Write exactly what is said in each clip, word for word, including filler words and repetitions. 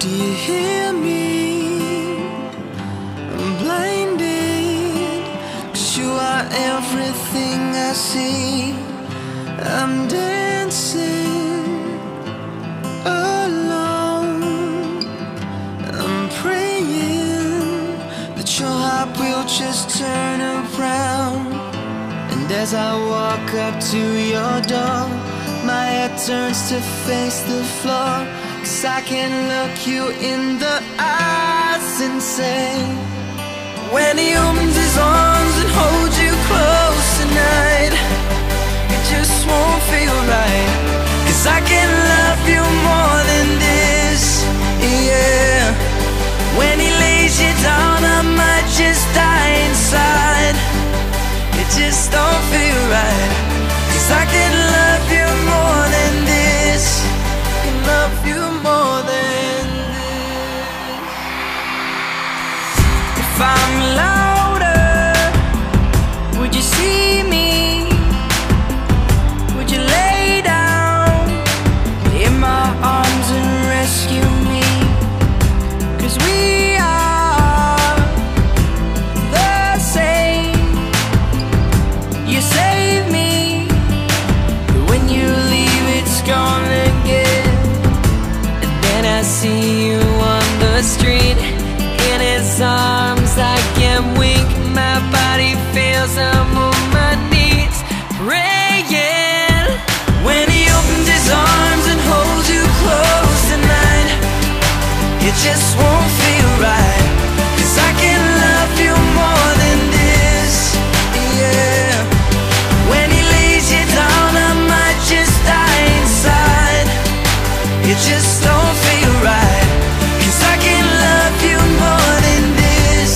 Do you hear me? I'm blinded, 'cause you are everything I see. I'm dancing alone. I'm praying that your heart will just turn around. And as I walk up to your door, my head turns to face the floor, 'cause I can look you in the eyes and say, when he opens his arms and holds you close tonight, it just won't feel right. 'Cause I can love you more than this, yeah. When he lays you down, I might just die inside. It just don't feel right. 'Cause I can love you more than this. Can love you more than this. If I'm louder, would you see me? Would you lay down in my arms and rescue me? 'Cause we are the same. You save me, but when you leave it's gone again. And then I see you on the street, in his arms I can wink. My body feels, I'm on my knees praying. When he opens his arms and holds you close tonight, it just won't feel right. 'Cause I can love you more than this, yeah. When he lays you down, I might just die inside. It just don't feel right. 'Cause I can love you more than this,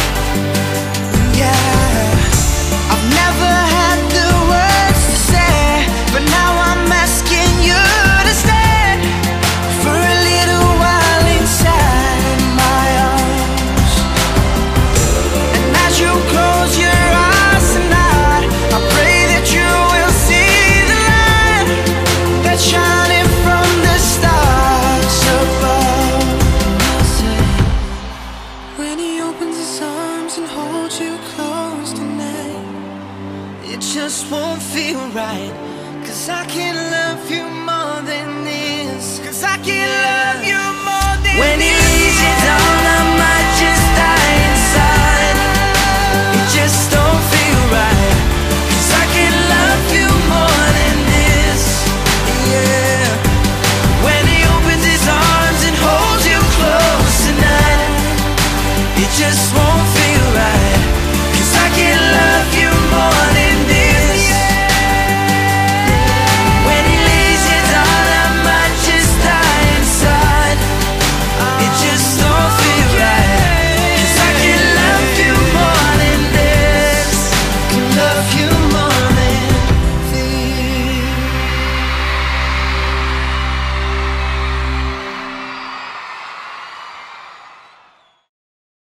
yeah. I've never had the words to say, but now I'm asking you to stay for a little while inside my arms. And as you close your eyes tonight, I pray that you will see the light that's shining from the stars above. When he opens his arms and holds you close tonight, it just won't feel right. 'Cause I can love you more than this. 'Cause I can love you more than when this.